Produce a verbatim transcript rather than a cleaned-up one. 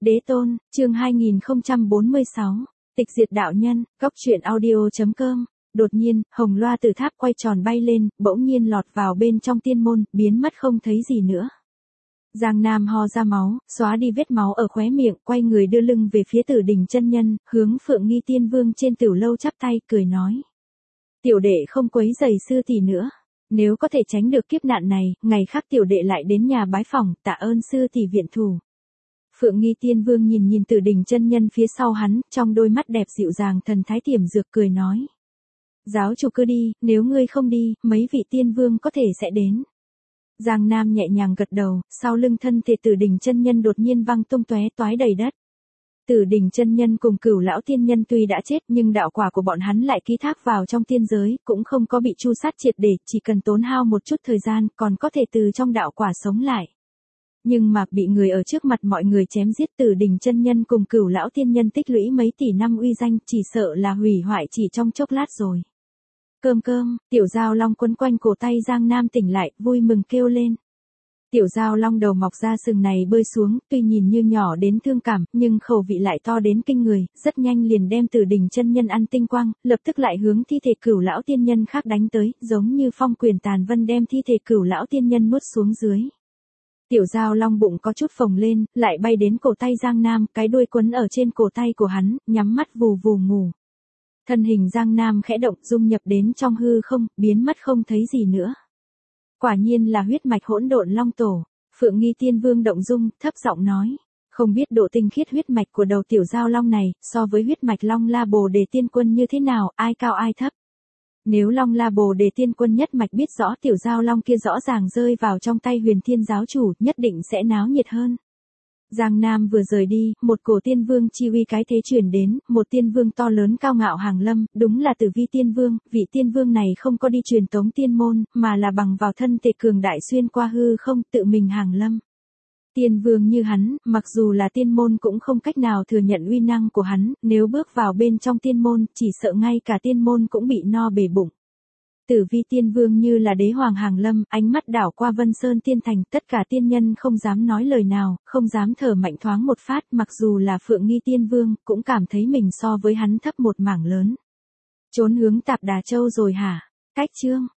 Đế tôn, chương hai nghìn không trăm bốn mươi sáu, tịch diệt đạo nhân, góc truyện audio.com. Đột nhiên, hồng loa từ tháp quay tròn bay lên, bỗng nhiên lọt vào bên trong tiên môn, biến mất không thấy gì nữa. Giang Nam ho ra máu, xóa đi vết máu ở khóe miệng, quay người đưa lưng về phía Tử Đình chân nhân, hướng Phượng Nghi Tiên Vương trên Tửu lâu chắp tay, cười nói: "Tiểu đệ không quấy rầy sư tỷ nữa, nếu có thể tránh được kiếp nạn này, ngày khác tiểu đệ lại đến nhà bái phỏng, tạ ơn sư tỷ viện thủ." Phượng Nghi Tiên Vương nhìn nhìn Tử Đình chân nhân phía sau hắn, trong đôi mắt đẹp dịu dàng thần thái tiềm dược, cười nói: "Giáo chủ cứ đi, nếu ngươi không đi, mấy vị tiên vương có thể sẽ đến." Giang Nam nhẹ nhàng gật đầu, sau lưng thân thể Tử Đình chân nhân đột nhiên văng tung tóe toái đầy đất. Tử Đình chân nhân cùng Cửu lão tiên nhân tuy đã chết, nhưng đạo quả của bọn hắn lại ký thác vào trong tiên giới, cũng không có bị tru sát triệt để, chỉ cần tốn hao một chút thời gian, còn có thể từ trong đạo quả sống lại. Nhưng mà bị người ở trước mặt mọi người chém giết, Tử Đình chân nhân cùng Cửu lão tiên nhân tích lũy mấy tỷ năm uy danh, chỉ sợ là hủy hoại chỉ trong chốc lát rồi. Cơm cơm, tiểu giao long quấn quanh cổ tay Giang Nam tỉnh lại, vui mừng kêu lên. Tiểu giao long đầu mọc ra sừng này bơi xuống, tuy nhìn như nhỏ đến thương cảm, nhưng khẩu vị lại to đến kinh người, rất nhanh liền đem Tử Đình chân nhân ăn tinh quang, lập tức lại hướng thi thể Cửu lão tiên nhân khác đánh tới, giống như phong quyền tàn vân đem thi thể Cửu lão tiên nhân nuốt xuống dưới. Tiểu giao long bụng có chút phồng lên, lại bay đến cổ tay Giang Nam, cái đuôi quấn ở trên cổ tay của hắn, nhắm mắt vù vù ngủ. Thân hình Giang Nam khẽ động, dung nhập đến trong hư không, biến mất không thấy gì nữa. Quả nhiên là huyết mạch hỗn độn long tổ. Phượng Nghi Tiên Vương động dung, thấp giọng nói: "Không biết độ tinh khiết huyết mạch của đầu tiểu giao long này, so với huyết mạch Long La Bồ Đề Tiên Quân như thế nào, ai cao ai thấp? Nếu Long La Bồ Đề Tiên Quân nhất mạch biết rõ tiểu giao long kia rõ ràng rơi vào trong tay Huyền Thiên giáo chủ, nhất định sẽ náo nhiệt hơn." Giang Nam vừa rời đi, một cổ tiên vương chi uy cái thế truyền đến, một tiên vương to lớn cao ngạo hàng lâm, đúng là Tử Vi tiên vương. Vị tiên vương này không có đi truyền tống tiên môn, mà là bằng vào thân thể cường đại xuyên qua hư không, tự mình hàng lâm. Tiên vương như hắn, mặc dù là tiên môn cũng không cách nào thừa nhận uy năng của hắn, nếu bước vào bên trong tiên môn, chỉ sợ ngay cả tiên môn cũng bị no bể bụng. Tử Vi tiên vương như là đế hoàng hàng lâm, ánh mắt đảo qua Vân Sơn tiên thành, tất cả tiên nhân không dám nói lời nào, không dám thở mạnh thoáng một phát, mặc dù là Phượng Nghi tiên vương, cũng cảm thấy mình so với hắn thấp một mảng lớn. Trốn hướng Tạp Đà Châu rồi hả? Cách chương